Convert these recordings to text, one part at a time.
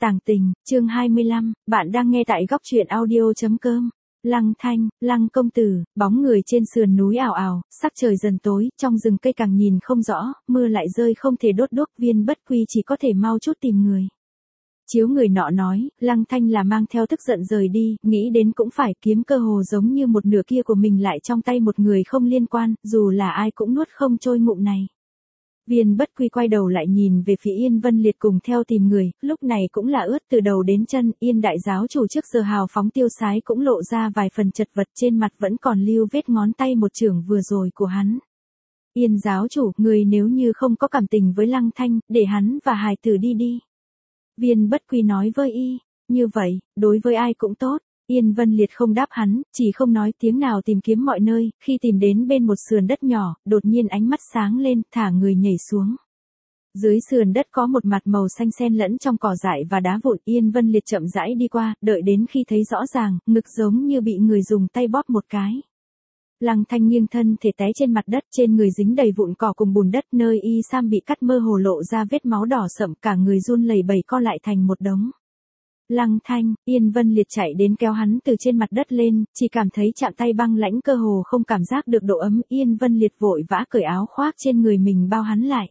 Tàng tình, chương 25, bạn đang nghe tại góc truyện audio.com. Lăng Thanh, Lăng công tử, bóng người trên sườn núi ảo ảo, sắc trời dần tối, trong rừng cây càng nhìn không rõ, mưa lại rơi không thể đốt đuốc, Viên Bất Quy chỉ có thể mau chút tìm người. Chiếu người nọ nói, Lăng Thanh là mang theo tức giận rời đi, nghĩ đến cũng phải, kiếm cơ hồ giống như một nửa kia của mình lại trong tay một người không liên quan, dù là ai cũng nuốt không trôi ngụm này. Viên Bất Quy quay đầu lại nhìn về phía Yên Vân Liệt cùng theo tìm người, lúc này cũng là ướt từ đầu đến chân, Yên đại giáo chủ trước giờ hào phóng tiêu sái cũng lộ ra vài phần chật vật, trên mặt vẫn còn lưu vết ngón tay một chưởng vừa rồi của hắn. Yên giáo chủ, người nếu như không có cảm tình với Lăng Thanh, để hắn và hài tử đi đi. Viên Bất Quy nói với y, như vậy, đối với ai cũng tốt. Yên Vân Liệt không đáp hắn, chỉ không nói tiếng nào tìm kiếm mọi nơi, khi tìm đến bên một sườn đất nhỏ, đột nhiên ánh mắt sáng lên, thả người nhảy xuống. Dưới sườn đất có một mặt màu xanh xen lẫn trong cỏ dại và đá vụn, Yên Vân Liệt chậm rãi đi qua, đợi đến khi thấy rõ ràng, ngực giống như bị người dùng tay bóp một cái. Lăng Thanh nghiêng thân thể té trên mặt đất, trên người dính đầy vụn cỏ cùng bùn đất, nơi y sam bị cắt mơ hồ lộ ra vết máu đỏ sậm, cả người run lẩy bẩy co lại thành một đống. Lăng Thanh, Yên Vân Liệt chạy đến kéo hắn từ trên mặt đất lên, chỉ cảm thấy chạm tay băng lãnh, cơ hồ không cảm giác được độ ấm, Yên Vân Liệt vội vã cởi áo khoác trên người mình bao hắn lại.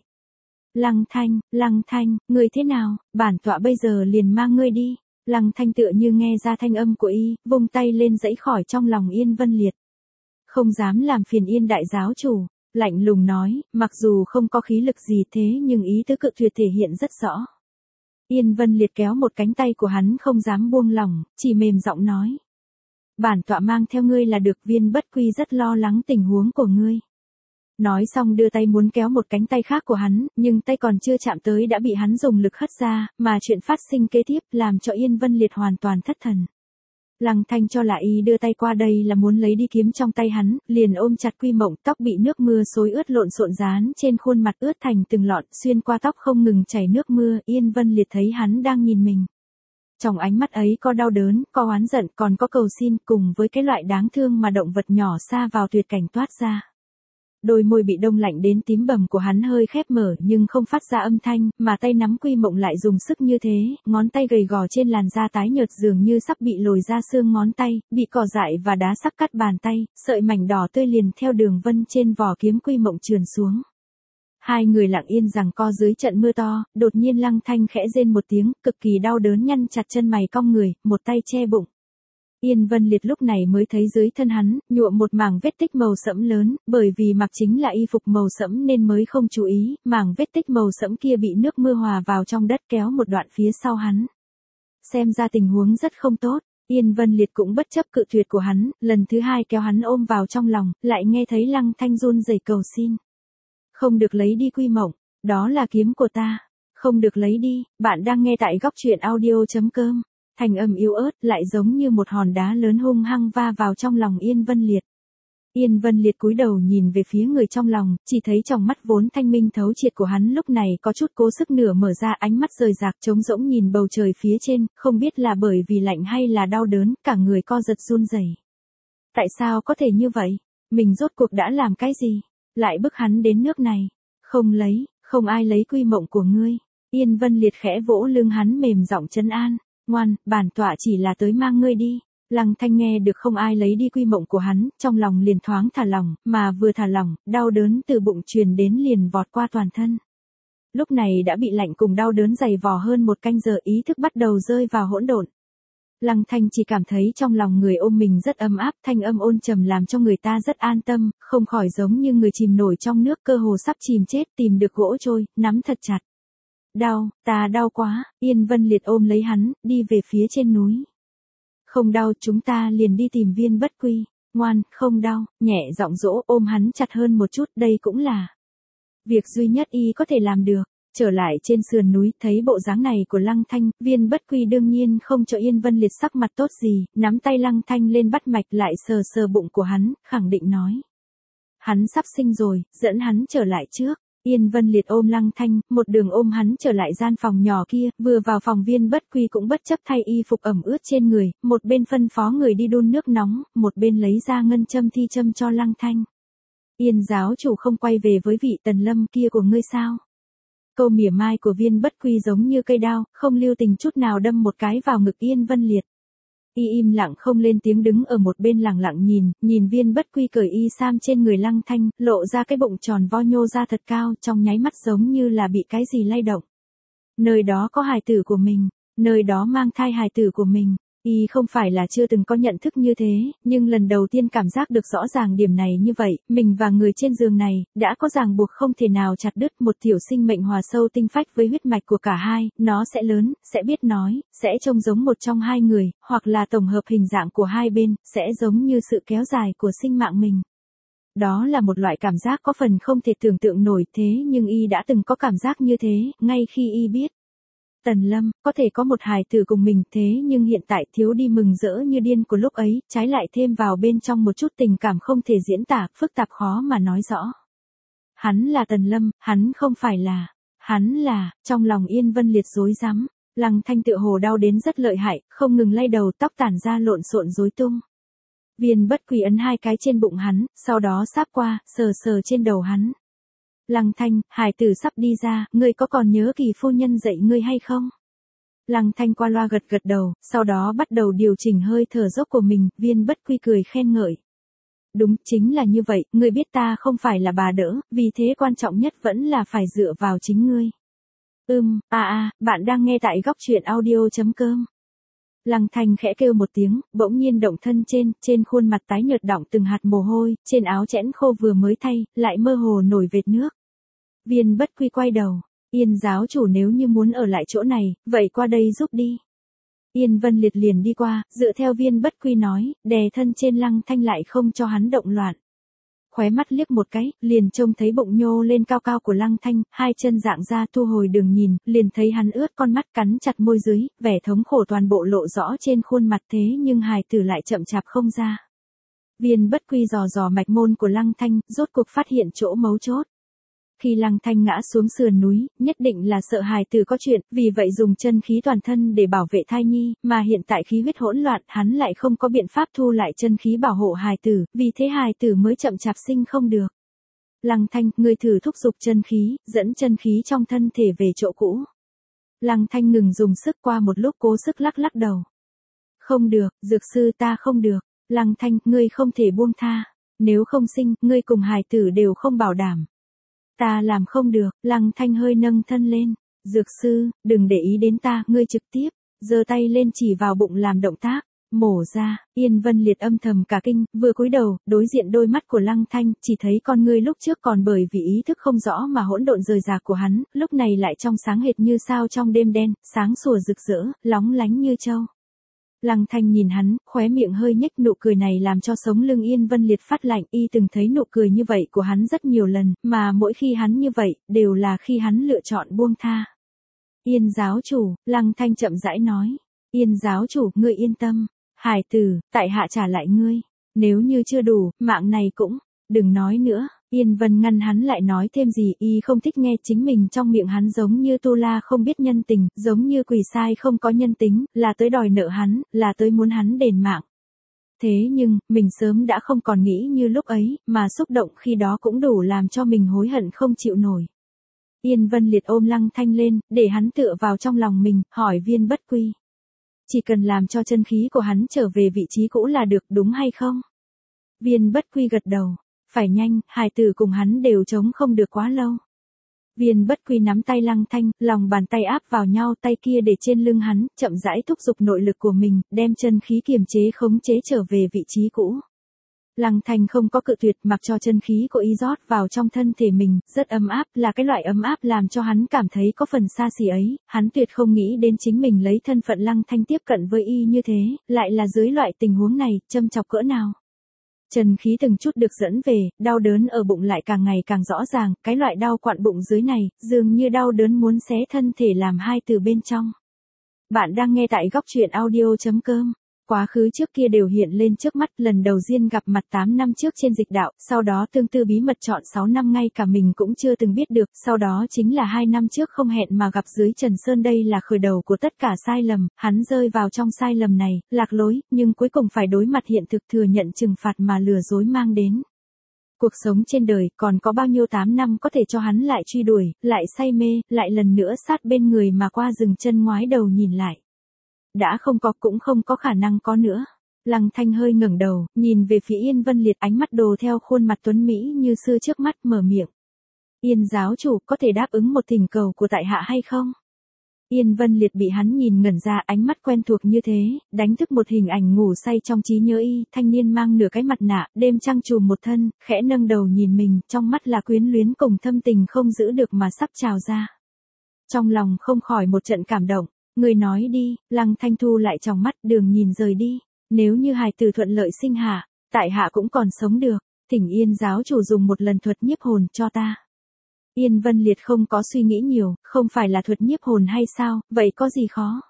Lăng Thanh, người thế nào, bản tọa bây giờ liền mang ngươi đi. Lăng Thanh tựa như nghe ra thanh âm của y, vung tay lên giãy khỏi trong lòng Yên Vân Liệt. Không dám làm phiền Yên đại giáo chủ, lạnh lùng nói, mặc dù không có khí lực gì thế nhưng ý tứ cự tuyệt thể hiện rất rõ. Yên Vân Liệt kéo một cánh tay của hắn không dám buông lỏng, chỉ mềm giọng nói. Bản tọa mang theo ngươi là được, Viên Bất Quy rất lo lắng tình huống của ngươi. Nói xong đưa tay muốn kéo một cánh tay khác của hắn, nhưng tay còn chưa chạm tới đã bị hắn dùng lực hất ra, mà chuyện phát sinh kế tiếp làm cho Yên Vân Liệt hoàn toàn thất thần. Lăng Thanh cho là y đưa tay qua đây là muốn lấy đi kiếm trong tay hắn, liền ôm chặt Quy Mộng, tóc bị nước mưa xối ướt lộn xộn dán trên khuôn mặt ướt thành từng lọn, xuyên qua tóc không ngừng chảy nước mưa, Yên Vân Liệt thấy hắn đang nhìn mình. Trong ánh mắt ấy có đau đớn, có oán giận, còn có cầu xin, cùng với cái loại đáng thương mà động vật nhỏ xa vào tuyệt cảnh toát ra. Đôi môi bị đông lạnh đến tím bầm của hắn hơi khép mở nhưng không phát ra âm thanh, mà tay nắm Quy Mộng lại dùng sức như thế, ngón tay gầy gò trên làn da tái nhợt dường như sắp bị lồi ra xương ngón tay, bị cỏ dại và đá sắc cắt bàn tay, sợi mảnh đỏ tươi liền theo đường vân trên vỏ kiếm Quy Mộng trườn xuống. Hai người lặng yên giằng co dưới trận mưa to, đột nhiên Lăng Thanh khẽ rên một tiếng, cực kỳ đau đớn nhăn chặt chân mày cong người, một tay che bụng. Yên Vân Liệt lúc này mới thấy dưới thân hắn, nhuộm một mảng vết tích màu sẫm lớn, bởi vì mặc chính là y phục màu sẫm nên mới không chú ý, mảng vết tích màu sẫm kia bị nước mưa hòa vào trong đất kéo một đoạn phía sau hắn. Xem ra tình huống rất không tốt, Yên Vân Liệt cũng bất chấp cự tuyệt của hắn, lần thứ hai kéo hắn ôm vào trong lòng, lại nghe thấy Lăng Thanh run rẩy cầu xin. Không được lấy đi Quy Mộng, đó là kiếm của ta, không được lấy đi, bạn đang nghe tại góc truyện audio.com. Thanh âm yếu ớt lại giống như một hòn đá lớn hung hăng va vào trong lòng Yên Vân Liệt. Yên Vân Liệt cúi đầu nhìn về phía người trong lòng, chỉ thấy trong mắt vốn thanh minh thấu triệt của hắn lúc này có chút cố sức nửa mở ra, ánh mắt rời rạc trống rỗng nhìn bầu trời phía trên, không biết là bởi vì lạnh hay là đau đớn, cả người co giật run rẩy. Tại sao có thể như vậy? Mình rốt cuộc đã làm cái gì? Lại bức hắn đến nước này? Không ai lấy Quy Mộng của ngươi. Yên Vân Liệt khẽ vỗ lưng hắn mềm giọng trấn an. Ngoan, bản tọa chỉ là tới mang ngươi đi. Lăng Thanh nghe được không ai lấy đi Quy Mộng của hắn, trong lòng liền thoáng thả lỏng, mà vừa thả lỏng, đau đớn từ bụng truyền đến liền vọt qua toàn thân. Lúc này đã bị lạnh cùng đau đớn dày vò hơn một canh giờ, ý thức bắt đầu rơi vào hỗn độn. Lăng Thanh chỉ cảm thấy trong lòng người ôm mình rất ấm áp, thanh âm ôn trầm làm cho người ta rất an tâm, không khỏi giống như người chìm nổi trong nước, cơ hồ sắp chìm chết, tìm được gỗ trôi, nắm thật chặt. Đau, ta đau quá, Yên Vân Liệt ôm lấy hắn, đi về phía trên núi. Không đau, chúng ta liền đi tìm Viên Bất Quy. Ngoan, không đau, nhẹ giọng dỗ, ôm hắn chặt hơn một chút, đây cũng là việc duy nhất y có thể làm được. Trở lại trên sườn núi, thấy bộ dáng này của Lăng Thanh, Viên Bất Quy đương nhiên không cho Yên Vân Liệt sắc mặt tốt gì, nắm tay Lăng Thanh lên bắt mạch lại sờ sờ bụng của hắn, khẳng định nói. Hắn sắp sinh rồi, dẫn hắn trở lại trước. Yên Vân Liệt ôm Lăng Thanh, một đường ôm hắn trở lại gian phòng nhỏ kia, vừa vào phòng Viên Bất Quy cũng bất chấp thay y phục ẩm ướt trên người, một bên phân phó người đi đun nước nóng, một bên lấy ra ngân châm thi châm cho Lăng Thanh. Yên giáo chủ không quay về với vị Tần Lâm kia của ngươi sao? Câu mỉa mai của Viên Bất Quy giống như cây đao, không lưu tình chút nào đâm một cái vào ngực Yên Vân Liệt. Y im lặng không lên tiếng đứng ở một bên lặng lặng nhìn Viên Bất Quy cởi y sam trên người Lăng Thanh, lộ ra cái bụng tròn vo nhô ra thật cao, trong nháy mắt giống như là bị cái gì lay động. Nơi đó có hài tử của mình, nơi đó mang thai hài tử của mình. Y không phải là chưa từng có nhận thức như thế, nhưng lần đầu tiên cảm giác được rõ ràng điểm này như vậy, mình và người trên giường này, đã có ràng buộc không thể nào chặt đứt, một tiểu sinh mệnh hòa sâu tinh phách với huyết mạch của cả hai, nó sẽ lớn, sẽ biết nói, sẽ trông giống một trong hai người, hoặc là tổng hợp hình dạng của hai bên, sẽ giống như sự kéo dài của sinh mạng mình. Đó là một loại cảm giác có phần không thể tưởng tượng nổi, thế nhưng Y đã từng có cảm giác như thế, ngay khi Y biết Tần Lâm có thể có một hài tử cùng mình, thế nhưng hiện tại thiếu đi mừng rỡ như điên của lúc ấy, trái lại thêm vào bên trong một chút tình cảm không thể diễn tả, phức tạp khó mà nói rõ. Hắn là Tần Lâm, hắn không phải là, hắn là, trong lòng Yên Vân Liệt rối rắm, Lăng Thanh tựa hồ đau đến rất lợi hại, không ngừng lay đầu, tóc tản ra lộn xộn rối tung. Viên Bất Quy ấn hai cái trên bụng hắn, sau đó sáp qua, sờ sờ trên đầu hắn. Lăng Thanh, hài tử sắp đi ra, ngươi có còn nhớ Kỳ phu nhân dạy ngươi hay không? Lăng Thanh qua loa gật gật đầu, sau đó bắt đầu điều chỉnh hơi thở dốc của mình, Viên Bất Quy cười khen ngợi. Đúng, chính là như vậy, ngươi biết ta không phải là bà đỡ, vì thế quan trọng nhất vẫn là phải dựa vào chính ngươi. Bạn đang nghe tại góc truyện audio.com. Lăng Thanh khẽ kêu một tiếng, bỗng nhiên động thân trên khuôn mặt tái nhợt đọng từng hạt mồ hôi, trên áo chẽn khô vừa mới thay, lại mơ hồ nổi vệt nước. Viên Bất Quy quay đầu, Yên giáo chủ nếu như muốn ở lại chỗ này, vậy qua đây giúp đi. Yên Vân Liệt liền đi qua, dựa theo Viên Bất Quy nói, đè thân trên Lăng Thanh lại không cho hắn động loạn. Khóe mắt liếc một cái, liền trông thấy bụng nhô lên cao cao của Lăng Thanh, hai chân dạng ra thu hồi đường nhìn, liền thấy hắn ướt con mắt cắn chặt môi dưới, vẻ thống khổ toàn bộ lộ rõ trên khuôn mặt, thế nhưng hài tử lại chậm chạp không ra. Viên Bất Quy dò mạch môn của Lăng Thanh, rốt cuộc phát hiện chỗ mấu chốt. Khi Lăng Thanh ngã xuống sườn núi, nhất định là sợ hài tử có chuyện, vì vậy dùng chân khí toàn thân để bảo vệ thai nhi, mà hiện tại khí huyết hỗn loạn, hắn lại không có biện pháp thu lại chân khí bảo hộ hài tử, vì thế hài tử mới chậm chạp sinh không được. Lăng Thanh, ngươi thử thúc giục chân khí, dẫn chân khí trong thân thể về chỗ cũ. Lăng Thanh ngừng dùng sức, qua một lúc cố sức lắc đầu. Không được, dược sư ta không được. Lăng Thanh, ngươi không thể buông tha. Nếu không sinh, ngươi cùng hài tử đều không bảo đảm. Ta làm không được. Lăng Thanh hơi nâng thân lên. Dược sư, đừng để ý đến ta, ngươi trực tiếp giơ tay lên chỉ vào bụng làm động tác, mổ ra. Yên Vân Liệt âm thầm cả kinh, vừa cúi đầu, đối diện đôi mắt của Lăng Thanh, chỉ thấy con ngươi lúc trước còn bởi vì ý thức không rõ mà hỗn độn rời rạc của hắn, lúc này lại trong sáng hệt như sao trong đêm đen, sáng sủa rực rỡ, lóng lánh như châu. Lăng Thanh nhìn hắn, khóe miệng hơi nhếch, nụ cười này làm cho sống lưng Yên Vân Liệt phát lạnh, y từng thấy nụ cười như vậy của hắn rất nhiều lần, mà mỗi khi hắn như vậy, đều là khi hắn lựa chọn buông tha. Yên giáo chủ, Lăng Thanh chậm rãi nói. Yên giáo chủ, ngươi yên tâm. Hải tử, tại hạ trả lại ngươi. Nếu như chưa đủ, mạng này cũng, đừng nói nữa. Yên Vân ngăn hắn lại nói thêm gì, y không thích nghe chính mình trong miệng hắn giống như tu la không biết nhân tình, giống như quỷ sai không có nhân tính, là tới đòi nợ hắn, là tới muốn hắn đền mạng. Thế nhưng, mình sớm đã không còn nghĩ như lúc ấy, mà xúc động khi đó cũng đủ làm cho mình hối hận không chịu nổi. Yên Vân Liệt ôm Lăng Thanh lên, để hắn tựa vào trong lòng mình, hỏi Viên Bất Quy. Chỉ cần làm cho chân khí của hắn trở về vị trí cũ là được, đúng hay không? Viên Bất Quy gật đầu. Phải nhanh, hài tử cùng hắn đều chống không được quá lâu. Viên Bất Quy nắm tay Lăng Thanh, lòng bàn tay áp vào nhau, tay kia để trên lưng hắn, chậm rãi thúc giục nội lực của mình, đem chân khí kiềm chế khống chế trở về vị trí cũ. Lăng Thanh không có cự tuyệt, mặc cho chân khí của y rót vào trong thân thể mình, rất ấm áp, là cái loại ấm áp làm cho hắn cảm thấy có phần xa xỉ ấy, hắn tuyệt không nghĩ đến chính mình lấy thân phận Lăng Thanh tiếp cận với y như thế, lại là dưới loại tình huống này, châm chọc cỡ nào. Chân khí từng chút được dẫn về, đau đớn ở bụng lại càng ngày càng rõ ràng, cái loại đau quặn bụng dưới này, dường như đau đớn muốn xé thân thể làm hai từ bên trong. Bạn đang nghe tại góc truyện audio.com. Quá khứ trước kia đều hiện lên trước mắt, lần đầu tiên gặp mặt 8 năm trước trên dịch đạo, sau đó tương tư bí mật chọn 6 năm ngay cả mình cũng chưa từng biết được, sau đó chính là 2 năm trước không hẹn mà gặp dưới Trần Sơn, đây là khởi đầu của tất cả sai lầm, hắn rơi vào trong sai lầm này, lạc lối, nhưng cuối cùng phải đối mặt hiện thực thừa nhận trừng phạt mà lừa dối mang đến. Cuộc sống trên đời còn có bao nhiêu 8 năm có thể cho hắn lại truy đuổi, lại say mê, lại lần nữa sát bên người mà qua dừng chân ngoái đầu nhìn lại. Đã không có cũng không có khả năng có nữa. Lăng Thanh hơi ngẩng đầu, nhìn về phía Yên Vân Liệt, ánh mắt đồ theo khuôn mặt tuấn Mỹ như xưa trước mắt, mở miệng. Yên giáo chủ có thể đáp ứng một thỉnh cầu của tại hạ hay không? Yên Vân Liệt bị hắn nhìn ngẩn ra, ánh mắt quen thuộc như thế, đánh thức một hình ảnh ngủ say trong trí nhớ y, thanh niên mang nửa cái mặt nạ, đêm trăng trùm một thân, khẽ nâng đầu nhìn mình, trong mắt là quyến luyến cùng thâm tình không giữ được mà sắp trào ra. Trong lòng không khỏi một trận cảm động, người nói đi, Lăng Thanh thu lại trong mắt, đường nhìn rời đi, nếu như hài tử thuận lợi sinh hạ, tại hạ cũng còn sống được, thỉnh Yên giáo chủ dùng một lần thuật nhiếp hồn cho ta. Yên Vân Liệt không có suy nghĩ nhiều, không phải là thuật nhiếp hồn hay sao, vậy có gì khó.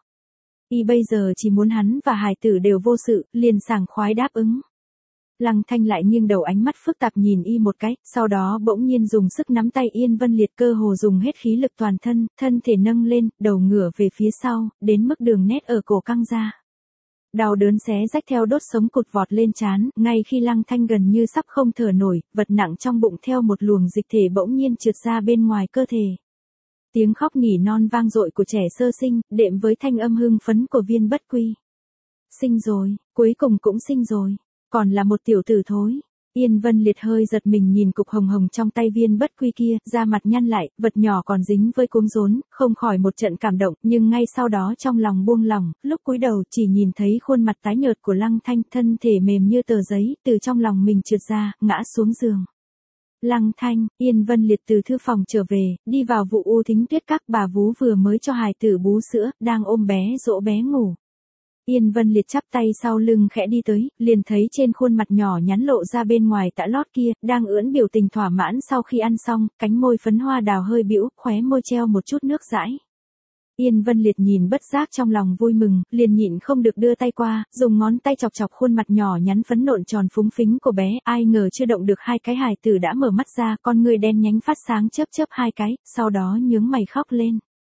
Y bây giờ chỉ muốn hắn và hài tử đều vô sự, liền sảng khoái đáp ứng. Lăng Thanh lại nghiêng đầu, ánh mắt phức tạp nhìn y một cái, sau đó bỗng nhiên dùng sức nắm tay Yên Vân Liệt, cơ hồ dùng hết khí lực toàn thân, thân thể nâng lên, đầu ngửa về phía sau, đến mức đường nét ở cổ căng ra. Đau đớn xé rách theo đốt sống cụt vọt lên trán, ngay khi Lăng Thanh gần như sắp không thở nổi, vật nặng trong bụng theo một luồng dịch thể bỗng nhiên trượt ra bên ngoài cơ thể. Tiếng khóc nỉ non vang dội của trẻ sơ sinh, đệm với thanh âm hưng phấn của Viên Bất Quy. Sinh rồi, cuối cùng cũng sinh rồi, còn là một tiểu tử thối. Yên Vân Liệt hơi giật mình nhìn cục hồng hồng trong tay Viên Bất Quy kia, da mặt nhăn lại, vật nhỏ còn dính với cuống rốn, không khỏi một trận cảm động, nhưng ngay sau đó trong lòng buông lỏng, lúc cúi đầu chỉ nhìn thấy khuôn mặt tái nhợt của Lăng Thanh, thân thể mềm như tờ giấy, từ trong lòng mình trượt ra, ngã xuống giường. Lăng Thanh, Yên Vân Liệt từ thư phòng trở về, đi vào Vụ U Thính Tuyết Các, bà vú vừa mới cho hài tử bú sữa, đang ôm bé dỗ bé ngủ. Yên Vân Liệt chắp tay sau lưng khẽ đi tới, liền thấy trên khuôn mặt nhỏ nhắn lộ ra bên ngoài tã lót kia, đang ưỡn biểu tình thỏa mãn sau khi ăn xong, cánh môi phấn hoa đào hơi bĩu, khóe môi treo một chút nước dãi. Yên Vân Liệt nhìn bất giác trong lòng vui mừng, liền nhịn không được đưa tay qua, dùng ngón tay chọc chọc khuôn mặt nhỏ nhắn phấn nộn tròn phúng phính của bé, ai ngờ chưa động được hai cái hài tử đã mở mắt ra, con người đen nhánh phát sáng chớp chớp hai cái, sau đó nhướng mày khóc lên.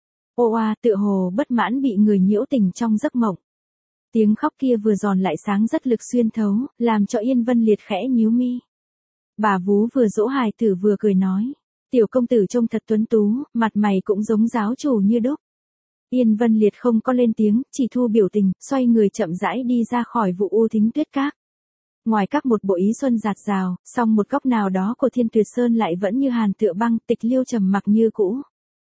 Ô oa, tựa hồ bất mãn bị người nhiễu tình trong giấc mộng. Tiếng khóc kia vừa giòn lại sáng rất lực xuyên thấu, làm cho Yên Vân Liệt khẽ nhíu mi. Bà vú vừa dỗ hài tử vừa cười nói, tiểu công tử trông thật tuấn tú, mặt mày cũng giống giáo chủ như đúc. Yên Vân Liệt không có lên tiếng, chỉ thu biểu tình, xoay người chậm rãi đi ra khỏi Vụ U Thính Tuyết Các. Ngoài các một bộ ý xuân rạt rào, song một góc nào đó của Thiên Tuyệt Sơn lại vẫn như hàn tựa băng, tịch liêu trầm mặc như cũ.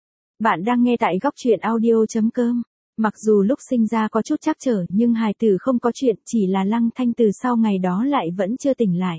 Bạn đang nghe tại góc truyện audio.com. Mặc dù lúc sinh ra có chút trắc trở nhưng hài tử không có chuyện, chỉ là Lăng Thanh từ sau ngày đó lại vẫn chưa tỉnh lại.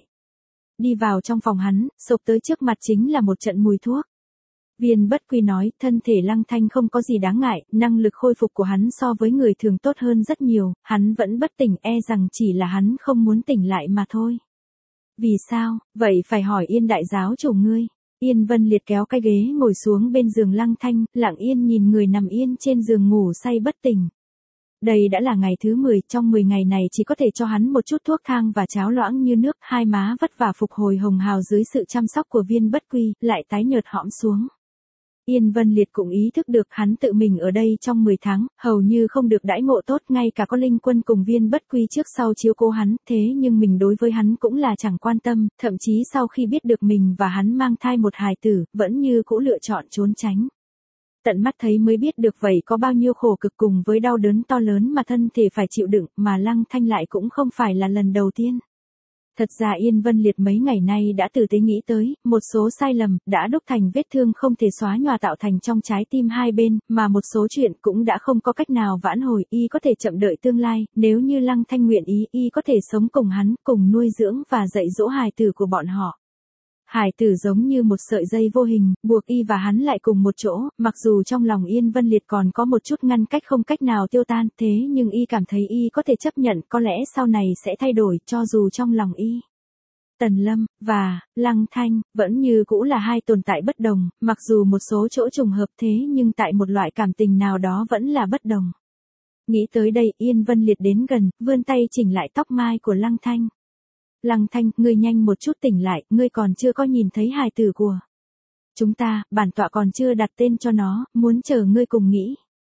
Đi vào trong phòng hắn, sộc tới trước mặt chính là một trận mùi thuốc. Viên Bất Quy nói, thân thể Lăng Thanh không có gì đáng ngại, năng lực khôi phục của hắn so với người thường tốt hơn rất nhiều, hắn vẫn bất tỉnh, e rằng chỉ là hắn không muốn tỉnh lại mà thôi. Vì sao, vậy phải hỏi Yên đại giáo chủ ngươi. Yên Vân Liệt kéo cái ghế ngồi xuống bên giường Lăng Thanh, lặng yên nhìn người nằm yên trên giường ngủ say bất tỉnh. Đây đã là ngày thứ 10, trong 10 ngày này chỉ có thể cho hắn một chút thuốc thang và cháo loãng như nước, hai má vất vả phục hồi hồng hào dưới sự chăm sóc của Viên Bất Quy, lại tái nhợt hõm xuống. Yên Vân Liệt cũng ý thức được hắn tự mình ở đây trong 10 tháng, hầu như không được đãi ngộ tốt, ngay cả có Linh Quân cùng Viên Bất Quy trước sau chiếu cố hắn, thế nhưng mình đối với hắn cũng là chẳng quan tâm, thậm chí sau khi biết được mình và hắn mang thai một hài tử, vẫn như cũ lựa chọn trốn tránh. Tận mắt thấy mới biết được vậy có bao nhiêu khổ cực cùng với đau đớn to lớn mà thân thể phải chịu đựng, mà Lăng Thanh lại cũng không phải là lần đầu tiên. Thật ra Yên Vân Liệt mấy ngày nay đã tử tế nghĩ tới, một số sai lầm, đã đúc thành vết thương không thể xóa nhòa tạo thành trong trái tim hai bên, mà một số chuyện cũng đã không có cách nào vãn hồi, y có thể chậm đợi tương lai, nếu như Lăng Thanh nguyện ý, y có thể sống cùng hắn, cùng nuôi dưỡng và dạy dỗ hài tử của bọn họ. Hài tử giống như một sợi dây vô hình, buộc y và hắn lại cùng một chỗ, mặc dù trong lòng Yên Vân Liệt còn có một chút ngăn cách không cách nào tiêu tan, thế nhưng y cảm thấy y có thể chấp nhận, có lẽ sau này sẽ thay đổi, cho dù trong lòng y. Tần Lâm, và, Lăng Thanh, vẫn như cũ là hai tồn tại bất đồng, mặc dù một số chỗ trùng hợp thế nhưng tại một loại cảm tình nào đó vẫn là bất đồng. Nghĩ tới đây, Yên Vân Liệt đến gần, vươn tay chỉnh lại tóc mai của Lăng Thanh. Lăng Thanh, ngươi nhanh một chút tỉnh lại, ngươi còn chưa có nhìn thấy hài tử của chúng ta, bản tọa còn chưa đặt tên cho nó, muốn chờ ngươi cùng nghĩ.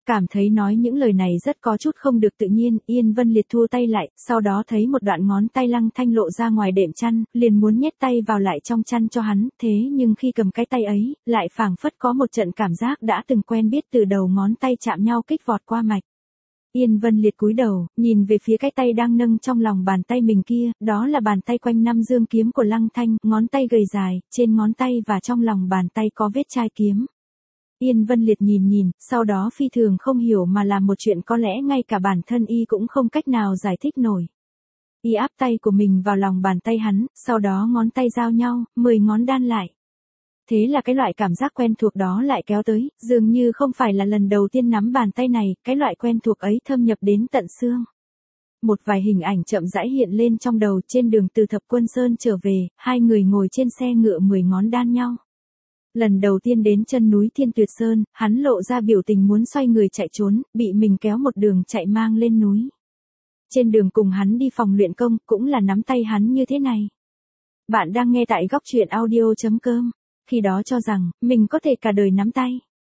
Cảm thấy nói những lời này rất có chút không được tự nhiên, Yên Vân Liệt thua tay lại, sau đó thấy một đoạn ngón tay Lăng Thanh lộ ra ngoài đệm chăn, liền muốn nhét tay vào lại trong chăn cho hắn, thế nhưng khi cầm cái tay ấy, lại phảng phất có một trận cảm giác đã từng quen biết từ đầu ngón tay chạm nhau kích vọt qua mạch. Yên Vân Liệt cúi đầu, nhìn về phía cái tay đang nâng trong lòng bàn tay mình kia, đó là bàn tay quanh năm dương kiếm của Lăng Thanh, ngón tay gầy dài, trên ngón tay và trong lòng bàn tay có vết chai kiếm. Yên Vân Liệt nhìn, sau đó phi thường không hiểu mà làm một chuyện có lẽ ngay cả bản thân y cũng không cách nào giải thích nổi. Y áp tay của mình vào lòng bàn tay hắn, sau đó ngón tay giao nhau, 10 ngón đan lại. Thế là cái loại cảm giác quen thuộc đó lại kéo tới, dường như không phải là lần đầu tiên nắm bàn tay này, cái loại quen thuộc ấy thâm nhập đến tận xương. Một vài hình ảnh chậm rãi hiện lên trong đầu trên đường từ Thập Quân Sơn trở về, hai người ngồi trên xe ngựa 10 ngón đan nhau. Lần đầu tiên đến chân núi Thiên Tuyệt Sơn, hắn lộ ra biểu tình muốn xoay người chạy trốn, bị mình kéo một đường chạy mang lên núi. Trên đường cùng hắn đi phòng luyện công, cũng là nắm tay hắn như thế này. Bạn đang nghe tại góc truyện audio.com. Khi đó cho rằng, mình có thể cả đời nắm tay.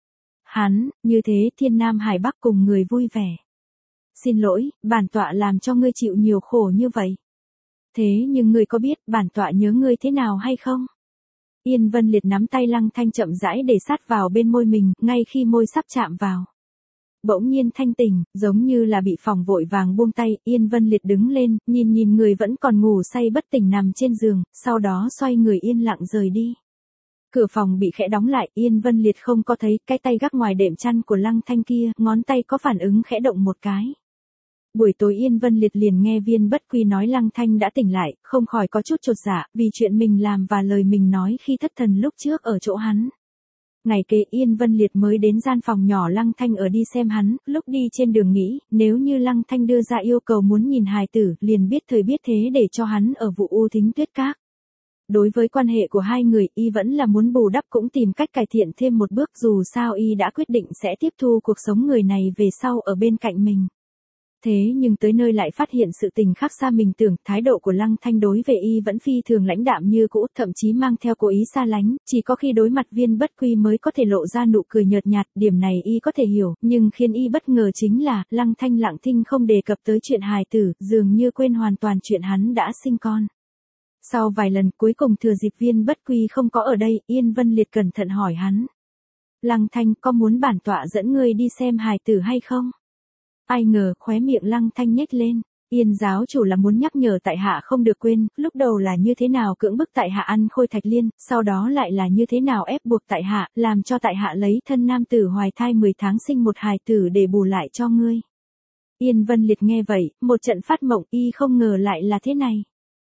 Hắn, như thế thiên nam hải bắc cùng người vui vẻ. Xin lỗi, bản tọa làm cho ngươi chịu nhiều khổ như vậy. Thế nhưng ngươi có biết bản tọa nhớ ngươi thế nào hay không? Yên Vân Liệt nắm tay Lăng Thanh chậm rãi để sát vào bên môi mình, ngay khi môi sắp chạm vào. Bỗng nhiên thanh tỉnh, giống như là bị phòng vội vàng buông tay, Yên Vân Liệt đứng lên, nhìn người vẫn còn ngủ say bất tỉnh nằm trên giường, sau đó xoay người yên lặng rời đi. Cửa phòng bị khẽ đóng lại, Yên Vân Liệt không có thấy cái tay gác ngoài đệm chăn của Lăng Thanh kia, ngón tay có phản ứng khẽ động một cái. Buổi tối Yên Vân Liệt liền nghe Viên Bất Quy nói Lăng Thanh đã tỉnh lại, không khỏi có chút chột dạ, vì chuyện mình làm và lời mình nói khi thất thần lúc trước ở chỗ hắn. Ngày kế Yên Vân Liệt mới đến gian phòng nhỏ Lăng Thanh ở đi xem hắn, lúc đi trên đường nghĩ, nếu như Lăng Thanh đưa ra yêu cầu muốn nhìn hài tử, liền biết thời biết thế để cho hắn ở Vũ U Thính Tuyết Các. Đối với quan hệ của hai người, y vẫn là muốn bù đắp cũng tìm cách cải thiện thêm một bước, dù sao y đã quyết định sẽ tiếp thu cuộc sống người này về sau ở bên cạnh mình. Thế nhưng tới nơi lại phát hiện sự tình khác xa mình tưởng, thái độ của Lăng Thanh đối về y vẫn phi thường lãnh đạm như cũ, thậm chí mang theo cố ý xa lánh, chỉ có khi đối mặt Viên Bất Quy mới có thể lộ ra nụ cười nhợt nhạt, điểm này y có thể hiểu, nhưng khiến y bất ngờ chính là, Lăng Thanh lặng thinh không đề cập tới chuyện hài tử, dường như quên hoàn toàn chuyện hắn đã sinh con. Sau vài lần cuối cùng thừa dịp Viên Bất Quy không có ở đây, Yên Vân Liệt cẩn thận hỏi hắn. Lăng Thanh, có muốn bản tọa dẫn ngươi đi xem hài tử hay không? Ai ngờ, khóe miệng Lăng Thanh nhếch lên. Yên giáo chủ là muốn nhắc nhở tại hạ không được quên, lúc đầu là như thế nào cưỡng bức tại hạ ăn khôi thạch liên, sau đó lại là như thế nào ép buộc tại hạ, làm cho tại hạ lấy thân nam tử hoài thai 10 tháng sinh một hài tử để bù lại cho ngươi. Yên Vân Liệt nghe vậy, một trận phát mộng, y không ngờ lại là thế này.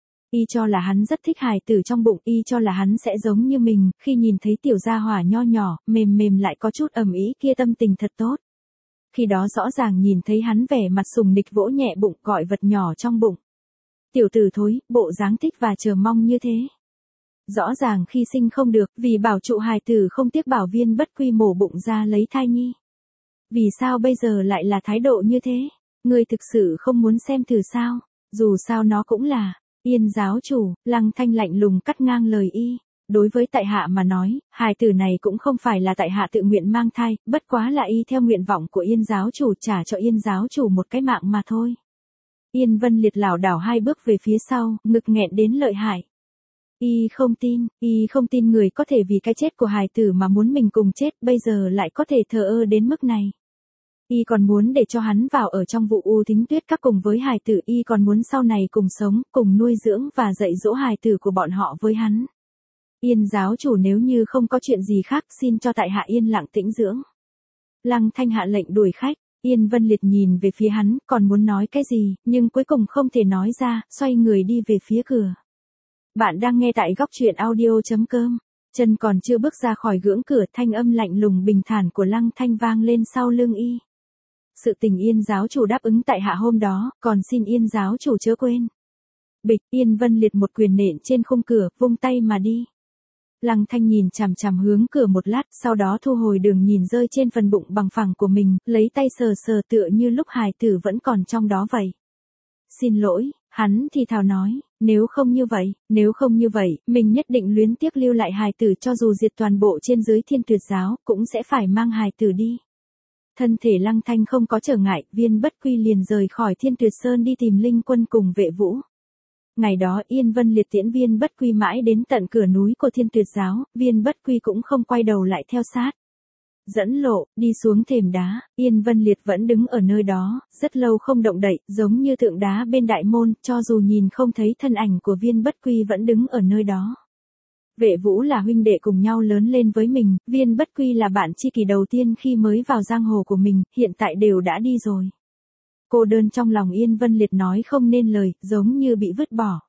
Y cho là hắn rất thích hài tử trong bụng, y cho là hắn sẽ giống như mình, khi nhìn thấy tiểu gia hỏa nho nhỏ, mềm lại có chút ẩm ý kia tâm tình thật tốt. Khi đó rõ ràng nhìn thấy hắn vẻ mặt sùng nịch vỗ nhẹ bụng gọi vật nhỏ trong bụng. Tiểu tử thối, bộ dáng thích và chờ mong như thế. Rõ ràng khi sinh không được, vì bảo trụ hài tử không tiếc bảo Viên Bất Quy mổ bụng ra lấy thai nhi. Vì sao bây giờ lại là thái độ như thế? Ngươi thực sự không muốn xem thử sao? Dù sao nó cũng là, Yên giáo chủ, Lăng Thanh lạnh lùng cắt ngang lời y. Đối với tại hạ mà nói, hài tử này cũng không phải là tại hạ tự nguyện mang thai, bất quá là y theo nguyện vọng của Yên giáo chủ trả cho Yên giáo chủ một cái mạng mà thôi. Yên Vân Liệt lảo đảo hai bước về phía sau, ngực nghẹn đến lợi hại. Y không tin người có thể vì cái chết của hài tử mà muốn mình cùng chết, bây giờ lại có thể thờ ơ đến mức này. Y còn muốn để cho hắn vào ở trong Vũ U Thính Tuyết Các cùng với hài tử, y còn muốn sau này cùng sống, cùng nuôi dưỡng và dạy dỗ hài tử của bọn họ với hắn. Yên giáo chủ nếu như không có chuyện gì khác xin cho tại hạ yên lặng tĩnh dưỡng. Lăng Thanh hạ lệnh đuổi khách, Yên Vân Liệt nhìn về phía hắn, còn muốn nói cái gì, nhưng cuối cùng không thể nói ra, xoay người đi về phía cửa. Bạn đang nghe tại góc truyện audio.com, chân còn chưa bước ra khỏi ngưỡng cửa, thanh âm lạnh lùng bình thản của Lăng Thanh vang lên sau lưng y. Sự tình Yên giáo chủ đáp ứng tại hạ hôm đó, còn xin Yên giáo chủ chớ quên. Bịch, Yên Vân Liệt một quyền nện trên khung cửa, vung tay mà đi. Lăng Thanh nhìn chằm chằm hướng cửa một lát, sau đó thu hồi đường nhìn rơi trên phần bụng bằng phẳng của mình, lấy tay sờ sờ tựa như lúc hài tử vẫn còn trong đó vậy. Xin lỗi, hắn thì thào nói, nếu không như vậy, mình nhất định luyến tiếc lưu lại hài tử cho dù diệt toàn bộ trên dưới Thiên Tuyệt giáo, cũng sẽ phải mang hài tử đi. thân thể Lăng Thanh không có trở ngại, Viên Bất Quy liền rời khỏi Thiên Tuyệt Sơn đi tìm Linh Quân cùng Vệ Vũ. Ngày đó Yên Vân Liệt tiễn Viên Bất Quy mãi đến tận cửa núi của Thiên Tuyệt giáo, Viên Bất Quy cũng không quay đầu lại theo sát. Dẫn lộ, đi xuống thềm đá, Yên Vân Liệt vẫn đứng ở nơi đó, rất lâu không động đậy, giống như tượng đá bên đại môn, cho dù nhìn không thấy thân ảnh của Viên Bất Quy vẫn đứng ở nơi đó. Vệ Vũ là huynh đệ cùng nhau lớn lên với mình, Viên Bất Quy là bạn tri kỷ đầu tiên khi mới vào giang hồ của mình, hiện tại đều đã đi rồi. Cô đơn trong lòng Yên Vân Liệt nói không nên lời, giống như bị vứt bỏ.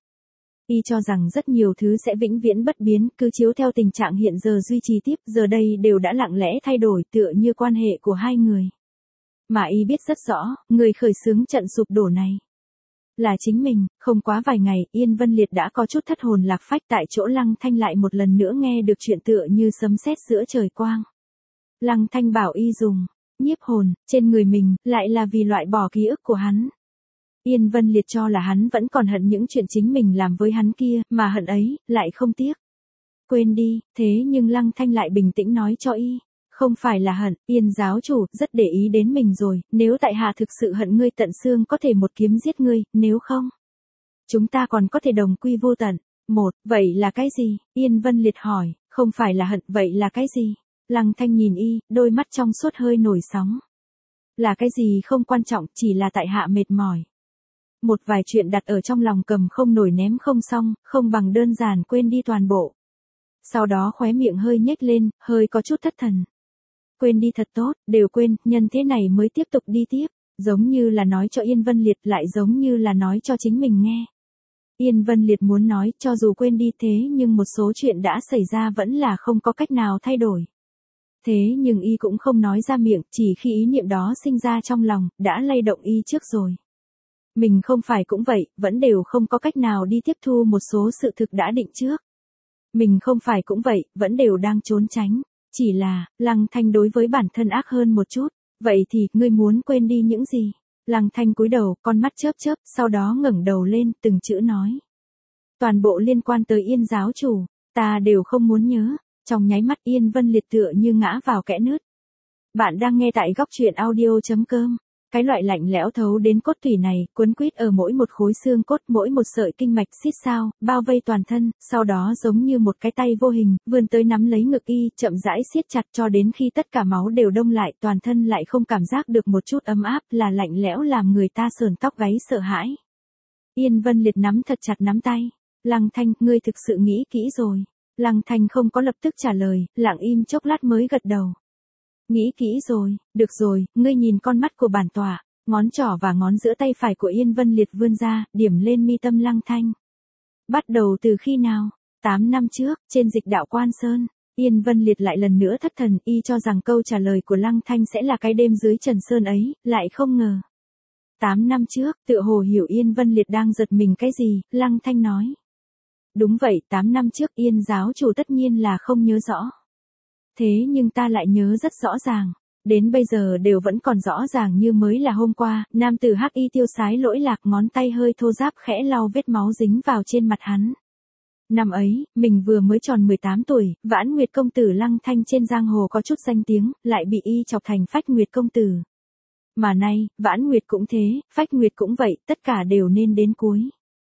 Y cho rằng rất nhiều thứ sẽ vĩnh viễn bất biến, cứ chiếu theo tình trạng hiện giờ duy trì tiếp, giờ đây đều đã lặng lẽ thay đổi tựa như quan hệ của hai người. Mà Y biết rất rõ, người khởi xướng trận sụp đổ này là chính mình. Không quá vài ngày, Yên Vân Liệt đã có chút thất hồn lạc phách, tại chỗ Lăng Thanh lại một lần nữa nghe được chuyện tựa như sấm sét giữa trời quang. Lăng Thanh bảo Y dùng nhiếp hồn trên người mình, lại là vì loại bỏ ký ức của hắn. Yên Vân Liệt cho là hắn vẫn còn hận những chuyện chính mình làm với hắn kia, mà hận ấy, lại không tiếc. Quên đi, thế nhưng Lăng Thanh lại bình tĩnh nói cho Y. Không phải là hận, Yên giáo chủ, rất để ý đến mình rồi, nếu tại hạ thực sự hận ngươi tận xương có thể một kiếm giết ngươi, nếu không, chúng ta còn có thể đồng quy vô tận. Vậy là cái gì? Yên Vân Liệt hỏi, không phải là hận, vậy là cái gì? Lăng Thanh nhìn Y, đôi mắt trong suốt hơi nổi sóng. Là cái gì không quan trọng, chỉ là tại hạ mệt mỏi. Một vài chuyện đặt ở trong lòng cầm không nổi ném không xong, không bằng đơn giản quên đi toàn bộ. Sau đó khóe miệng hơi nhếch lên, hơi có chút thất thần. Quên đi thật tốt, đều quên, nhân thế này mới tiếp tục đi tiếp, giống như là nói cho Yên Vân Liệt, lại giống như là nói cho chính mình nghe. Yên Vân Liệt muốn nói, cho dù quên đi thế nhưng một số chuyện đã xảy ra vẫn là không có cách nào thay đổi. Thế nhưng Y cũng không nói ra miệng, chỉ khi ý niệm đó sinh ra trong lòng, đã lay động Y trước rồi. Mình không phải cũng vậy, vẫn đều không có cách nào đi tiếp thu một số sự thực đã định trước. Mình không phải cũng vậy, vẫn đều đang trốn tránh. Chỉ là, Lăng Thanh đối với bản thân ác hơn một chút. Vậy thì, ngươi muốn quên đi những gì? Lăng Thanh cúi đầu, con mắt chớp chớp, sau đó ngẩng đầu lên, từng chữ nói. Toàn bộ liên quan tới Yên giáo chủ, ta đều không muốn nhớ. Trong nháy mắt Yên Vân Liệt tựa như ngã vào kẽ nứt. Bạn đang nghe tại góc truyện audio.com. Cái loại lạnh lẽo thấu đến cốt tủy này, quấn quýt ở mỗi một khối xương cốt, mỗi một sợi kinh mạch xít sao, bao vây toàn thân, sau đó giống như một cái tay vô hình, vươn tới nắm lấy ngực Y, chậm rãi siết chặt cho đến khi tất cả máu đều đông lại, toàn thân lại không cảm giác được một chút ấm áp, là lạnh lẽo làm người ta sờn tóc gáy sợ hãi. Yên Vân Liệt nắm thật chặt nắm tay. Lăng Thanh, ngươi thực sự nghĩ kỹ rồi. Lăng Thanh không có lập tức trả lời, lặng im chốc lát mới gật đầu. Nghĩ kỹ rồi, được rồi, ngươi nhìn con mắt của bản tọa, ngón trỏ và ngón giữa tay phải của Yên Vân Liệt vươn ra, điểm lên mi tâm Lăng Thanh. Bắt đầu từ khi nào? 8 năm trước, trên dịch đạo Quan Sơn, Yên Vân Liệt lại lần nữa thất thần, Y cho rằng câu trả lời của Lăng Thanh sẽ là cái đêm dưới Trần Sơn ấy, lại không ngờ. 8 năm trước, tựa hồ hiểu Yên Vân Liệt đang giật mình cái gì, Lăng Thanh nói. Đúng vậy, 8 năm trước Yên giáo chủ tất nhiên là không nhớ rõ. Thế nhưng ta lại nhớ rất rõ ràng, đến bây giờ đều vẫn còn rõ ràng như mới là hôm qua, nam tử hắc y tiêu sái lỗi lạc, ngón tay hơi thô ráp khẽ lau vết máu dính vào trên mặt hắn. Năm ấy, mình vừa mới tròn 18 tuổi, Vãn Nguyệt công tử Lăng Thanh trên giang hồ có chút danh tiếng, lại bị Y chọc thành Phách Nguyệt công tử. Mà nay, Vãn Nguyệt cũng thế, Phách Nguyệt cũng vậy, tất cả đều nên đến cuối.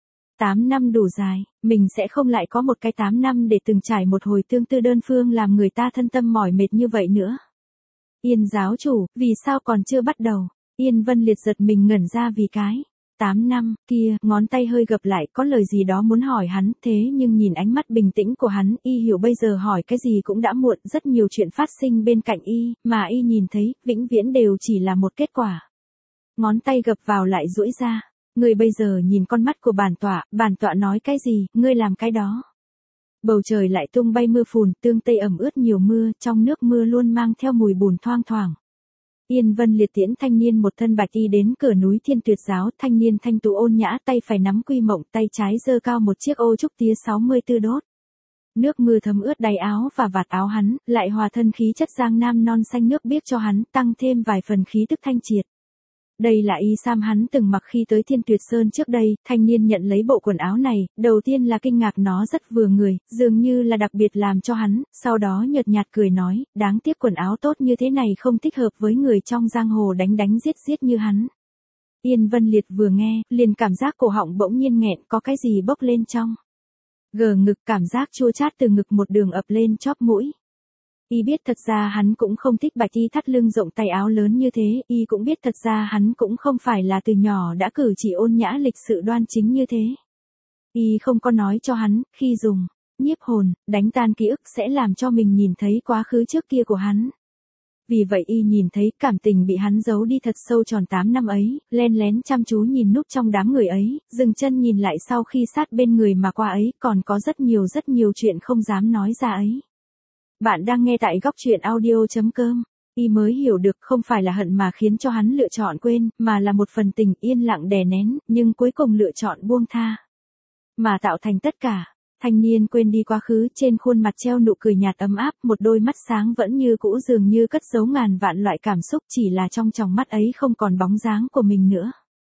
8 năm đủ dài, mình sẽ không lại có một cái 8 năm để từng trải một hồi tương tư đơn phương làm người ta thân tâm mỏi mệt như vậy nữa. Yên giáo chủ, vì sao còn chưa bắt đầu? Yên Vân Liệt giật mình ngẩn ra vì cái 8 năm kia, ngón tay hơi gập lại, có lời gì đó muốn hỏi hắn, thế nhưng nhìn ánh mắt bình tĩnh của hắn, Y hiểu bây giờ hỏi cái gì cũng đã muộn, rất nhiều chuyện phát sinh bên cạnh Y, mà Y nhìn thấy, vĩnh viễn đều chỉ là một kết quả. Ngón tay gập vào lại duỗi ra. Ngươi bây giờ nhìn con mắt của bản tọa nói cái gì, ngươi làm cái đó. Bầu trời lại tung bay mưa phùn, tương tây ẩm ướt nhiều mưa, trong nước mưa luôn mang theo mùi bùn thoang thoảng. Yên Vân Liệt tiễn thanh niên một thân bạch y đến cửa núi Thiên Tuyệt giáo, thanh niên thanh tú ôn nhã, tay phải nắm quy mộng, tay trái giơ cao một chiếc ô trúc tía 64 đốt. Nước mưa thấm ướt đáy áo và vạt áo hắn, lại hòa thân khí chất giang nam non xanh nước biếc cho hắn, tăng thêm vài phần khí tức thanh triệt. Đây là y sam hắn từng mặc khi tới Thiên Tuyệt Sơn trước đây, thanh niên nhận lấy bộ quần áo này, đầu tiên là kinh ngạc nó rất vừa người, dường như là đặc biệt làm cho hắn, sau đó nhợt nhạt cười nói, đáng tiếc quần áo tốt như thế này không thích hợp với người trong giang hồ đánh đánh giết giết như hắn. Yên Vân Liệt vừa nghe, liền cảm giác cổ họng bỗng nhiên nghẹn, có cái gì bốc lên trong. Gờ ngực, cảm giác chua chát từ ngực một đường ập lên chóp mũi. Y biết thật ra hắn cũng không thích bạch y thắt lưng rộng tay áo lớn như thế, y cũng biết thật ra hắn cũng không phải là từ nhỏ đã cử chỉ ôn nhã lịch sự đoan chính như thế. Y không có nói cho hắn, khi dùng nhiếp hồn, đánh tan ký ức sẽ làm cho mình nhìn thấy quá khứ trước kia của hắn. Vì vậy y nhìn thấy cảm tình bị hắn giấu đi thật sâu tròn 8 năm ấy, len lén chăm chú nhìn núp trong đám người ấy, dừng chân nhìn lại sau khi sát bên người mà qua ấy, còn có rất nhiều chuyện không dám nói ra ấy. Bạn đang nghe tại góc truyện audio.com. Y mới hiểu được không phải là hận mà khiến cho hắn lựa chọn quên, mà là một phần tình yên lặng đè nén, nhưng cuối cùng lựa chọn buông tha. Mà tạo thành tất cả. Thanh niên quên đi quá khứ, trên khuôn mặt treo nụ cười nhạt ấm áp, một đôi mắt sáng vẫn như cũ dường như cất giấu ngàn vạn loại cảm xúc, chỉ là trong tròng mắt ấy không còn bóng dáng của mình nữa.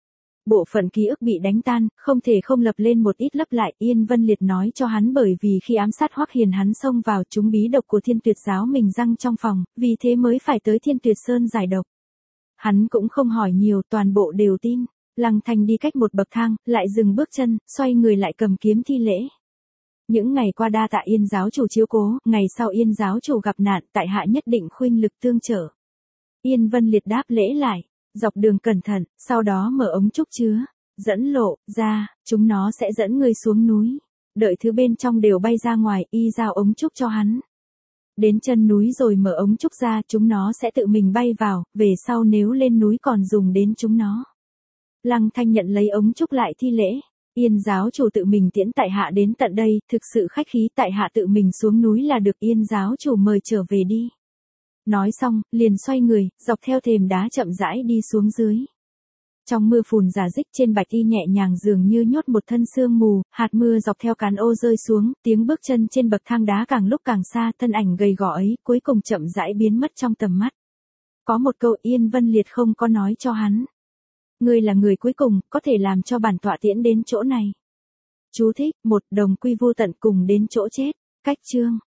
Bộ phận ký ức bị đánh tan, không thể không lập lên một ít lấp lại, Yên Vân Liệt nói cho hắn bởi vì khi ám sát Hoắc Hiền hắn xông vào chúng bí độc của Thiên Tuyệt giáo mình răng trong phòng, vì thế mới phải tới Thiên Tuyệt Sơn giải độc. Hắn cũng không hỏi nhiều, toàn bộ đều tin. Lăng Thanh đi cách một bậc thang, lại dừng bước chân, xoay người lại cầm kiếm thi lễ. Những ngày qua đa tạ Yên giáo chủ chiếu cố, ngày sau Yên giáo chủ gặp nạn, tại hạ nhất định khuynh lực tương trợ. Yên Vân Liệt đáp lễ lại. Dọc đường cẩn thận, sau đó mở ống trúc chứa, dẫn lộ ra, chúng nó sẽ dẫn người xuống núi. Đợi thứ bên trong đều bay ra ngoài, y giao ống trúc cho hắn. Đến chân núi rồi mở ống trúc ra, chúng nó sẽ tự mình bay vào, về sau nếu lên núi còn dùng đến chúng nó. Lăng Thanh nhận lấy ống trúc lại thi lễ. Yên giáo chủ tự mình tiễn tại hạ đến tận đây, thực sự khách khí, tại hạ tự mình xuống núi là được Yên giáo chủ mời trở về đi. Nói xong, liền xoay người, dọc theo thềm đá chậm rãi đi xuống dưới. Trong mưa phùn rả rích trên bạch y nhẹ nhàng dường như nhốt một thân sương mù, hạt mưa dọc theo cán ô rơi xuống, tiếng bước chân trên bậc thang đá càng lúc càng xa, thân ảnh gầy gò ấy cuối cùng chậm rãi biến mất trong tầm mắt. Có một câu Yên Vân Liệt không có nói cho hắn. Ngươi là người cuối cùng, có thể làm cho bản tọa tiễn đến chỗ này. Chú thích, một đồng quy vô tận cùng đến chỗ chết. Cách chương.